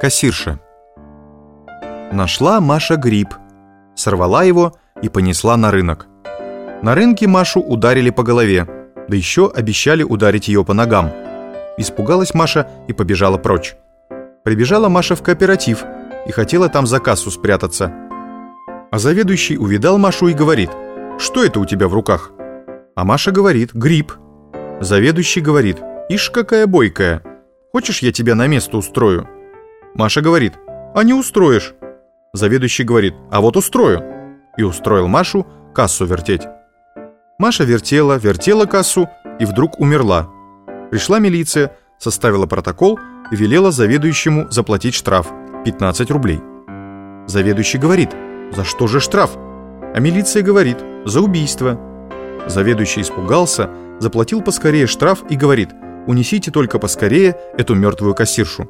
Кассирша. Нашла Маша гриб, сорвала его и понесла на рынок. На рынке Машу ударили по голове, да еще обещали ударить ее по ногам. Испугалась Маша и побежала прочь. Прибежала Маша в кооператив и хотела там за кассу спрятаться. А заведующий увидал Машу и говорит: «Что это у тебя в руках?» А Маша говорит: «Гриб». Заведующий говорит: «Ишь, какая бойкая! Хочешь, я тебя на место устрою?» Маша говорит: «А не устроишь». Заведующий говорит: «А вот устрою». И устроил Машу кассу вертеть. Маша вертела кассу и вдруг умерла. Пришла милиция, составила протокол и велела заведующему заплатить штраф 15 рублей. Заведующий говорит: «За что же штраф?» А милиция говорит: «За убийство». Заведующий испугался, заплатил поскорее штраф и говорит: «Унесите только поскорее эту мертвую кассиршу».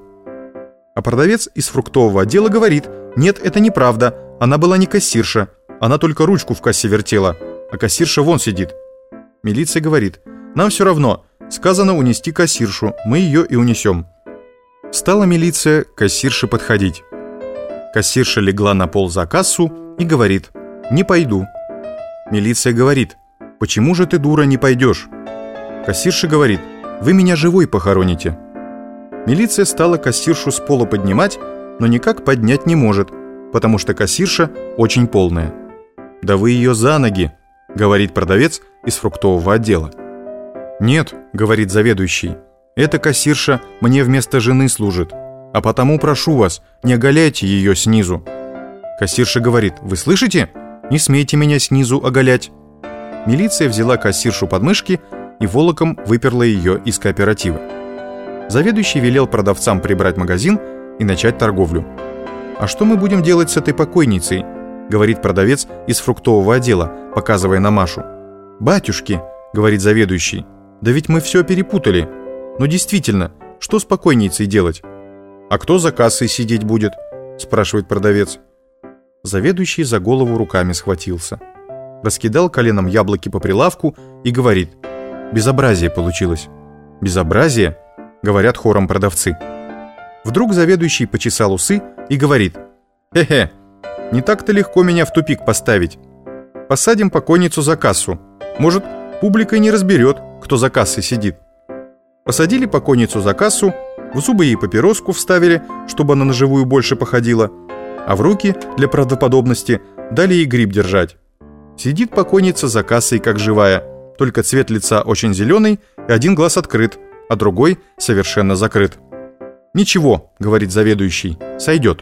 А продавец из фруктового отдела говорит: «Нет, это неправда, она была не кассирша, она только ручку в кассе вертела, а кассирша вон сидит». Милиция говорит: «Нам все равно, сказано унести кассиршу, мы ее и унесем». Стала милиция к кассирше подходить. Кассирша легла на пол за кассу и говорит: «Не пойду». Милиция говорит: «Почему же ты, дура, не пойдешь?» Кассирша говорит: «Вы меня живой похороните». Милиция стала кассиршу с пола поднимать, но никак поднять не может, потому что кассирша очень полная. «Да вы ее за ноги», — говорит продавец из фруктового отдела. «Нет», — говорит заведующий, — «эта кассирша мне вместо жены служит, а потому прошу вас, не оголяйте ее снизу». Кассирша говорит: «Вы слышите? Не смейте меня снизу оголять». Милиция взяла кассиршу под мышки и волоком выперла ее из кооператива. Заведующий велел продавцам прибрать магазин и начать торговлю. «А что мы будем делать с этой покойницей?» — говорит продавец из фруктового отдела, показывая на Машу. «Батюшки», — говорит заведующий, — «да ведь мы все перепутали. Но действительно, что с покойницей делать?» «А кто за кассой сидеть будет?» — спрашивает продавец. Заведующий за голову руками схватился. Раскидал коленом яблоки по прилавку и говорит: «Безобразие получилось». «Безобразие?» — говорят хором продавцы. Вдруг заведующий почесал усы и говорит: «Хе-хе, не так-то легко меня в тупик поставить. Посадим покойницу за кассу. Может, публика и не разберет, кто за кассой сидит». Посадили покойницу за кассу, в зубы ей папироску вставили, чтобы она на живую больше походила, а в руки, для правдоподобности, дали ей гриб держать. Сидит покойница за кассой, как живая, только цвет лица очень зеленый, и один глаз открыт, а другой совершенно закрыт. «Ничего», — говорит заведующий, — «сойдет».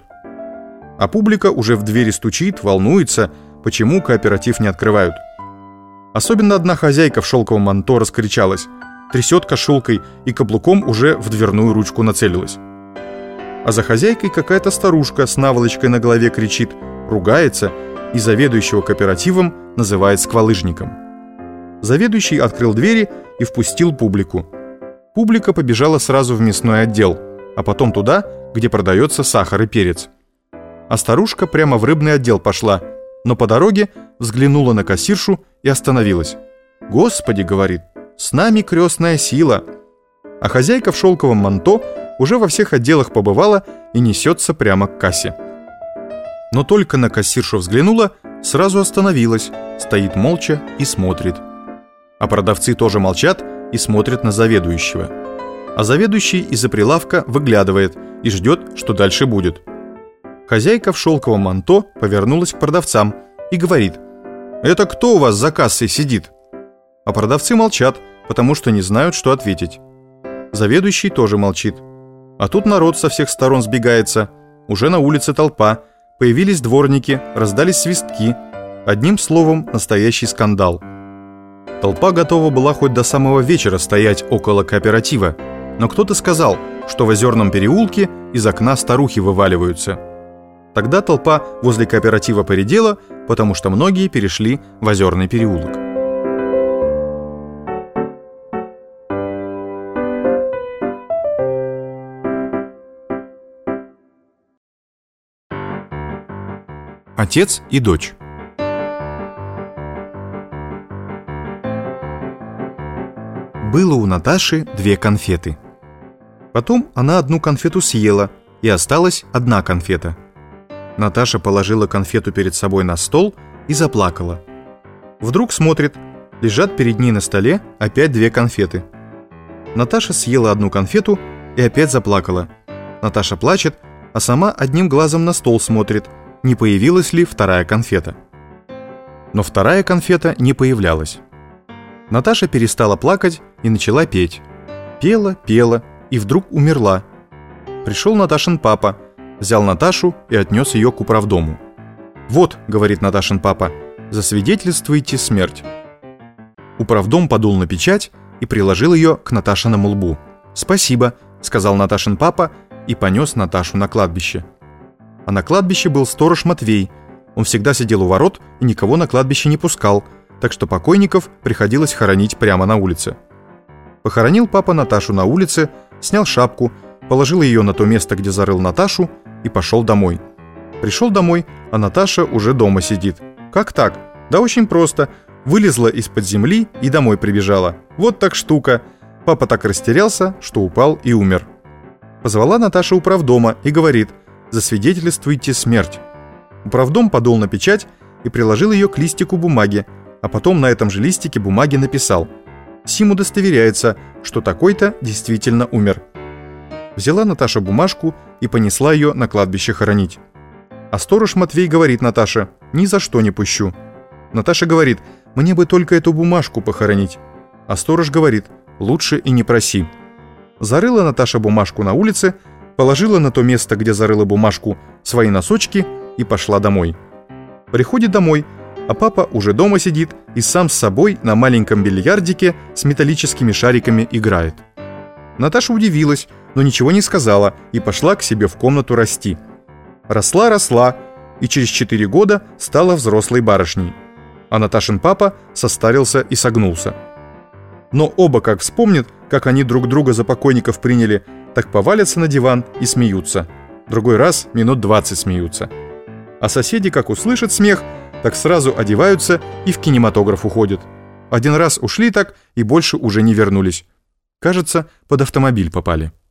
А публика уже в двери стучит, волнуется, почему кооператив не открывают. Особенно одна хозяйка в шелковом манто раскричалась, трясет кошелкой и каблуком уже в дверную ручку нацелилась. А за хозяйкой какая-то старушка с наволочкой на голове кричит, ругается и заведующего кооперативом называет сквалыжником. Заведующий открыл двери и впустил публику. Публика побежала сразу в мясной отдел, а потом туда, где продается сахар и перец. А старушка прямо в рыбный отдел пошла, но по дороге взглянула на кассиршу и остановилась. «Господи, — говорит, — с нами крестная сила». А хозяйка в шелковом манто уже во всех отделах побывала и несется прямо к кассе. Но только на кассиршу взглянула, сразу остановилась, стоит молча и смотрит. А продавцы тоже молчат и смотрят на заведующего. А заведующий из-за прилавка выглядывает и ждет, что дальше будет. Хозяйка в шелковом манто повернулась к продавцам и говорит: «Это кто у вас за кассой сидит?» А продавцы молчат, потому что не знают, что ответить. Заведующий тоже молчит. А тут народ со всех сторон сбегается. Уже на улице толпа. Появились дворники, раздались свистки. Одним словом, настоящий скандал. Толпа готова была хоть до самого вечера стоять около кооператива. Но кто-то сказал, что в Озерном переулке из окна старухи вываливаются. Тогда толпа возле кооператива поредела, потому что многие перешли в Озерный переулок. Отец и дочь. Было у Наташи 2 конфеты. Потом она одну конфету съела и осталась одна конфета. Наташа положила конфету перед собой на стол и заплакала. Вдруг смотрит, лежат перед ней на столе опять 2 конфеты. Наташа съела одну конфету и опять заплакала. Наташа плачет, а сама одним глазом на стол смотрит, не появилась ли вторая конфета. Но вторая конфета не появлялась. Наташа перестала плакать и начала петь. Пела, пела и вдруг умерла. Пришел Наташин папа, взял Наташу и отнес ее к управдому. «Вот, — говорит Наташин папа, — засвидетельствуйте смерть». Управдом подул на печать и приложил ее к Наташиному лбу. «Спасибо, — сказал Наташин папа и понес Наташу на кладбище». А на кладбище был сторож Матвей. Он всегда сидел у ворот и никого на кладбище не пускал, так что покойников приходилось хоронить прямо на улице. Похоронил папа Наташу на улице, снял шапку, положил ее на то место, где зарыл Наташу, и пошел домой. Пришел домой, а Наташа уже дома сидит. Как так? Да очень просто. Вылезла из-под земли и домой прибежала. Вот так штука. Папа так растерялся, что упал и умер. Позвала Наташа управдома и говорит: «Засвидетельствуйте смерть». Управдом подул на печать и приложил ее к листику бумаги, а потом на этом же листике бумаги написал: «Сим удостоверяется, что такой-то действительно умер». Взяла Наташа бумажку и понесла ее на кладбище хоронить. А сторож Матвей говорит Наташе: «Ни за что не пущу». Наташа говорит: «Мне бы только эту бумажку похоронить». А сторож говорит: «Лучше и не проси». Зарыла Наташа бумажку на улице, положила на то место, где зарыла бумажку, свои носочки и пошла домой. Приходит домой, а папа уже дома сидит и сам с собой на маленьком бильярдике с металлическими шариками играет. Наташа удивилась, но ничего не сказала и пошла к себе в комнату расти. Росла, и через 4 года стала взрослой барышней. А Наташин папа состарился и согнулся. Но оба как вспомнят, как они друг друга за покойников приняли, так повалятся на диван и смеются. Другой раз минут 20 смеются. А соседи, как услышат смех, так сразу одеваются и в кинематограф уходят. Один раз ушли так и больше уже не вернулись. Кажется, под автомобиль попали.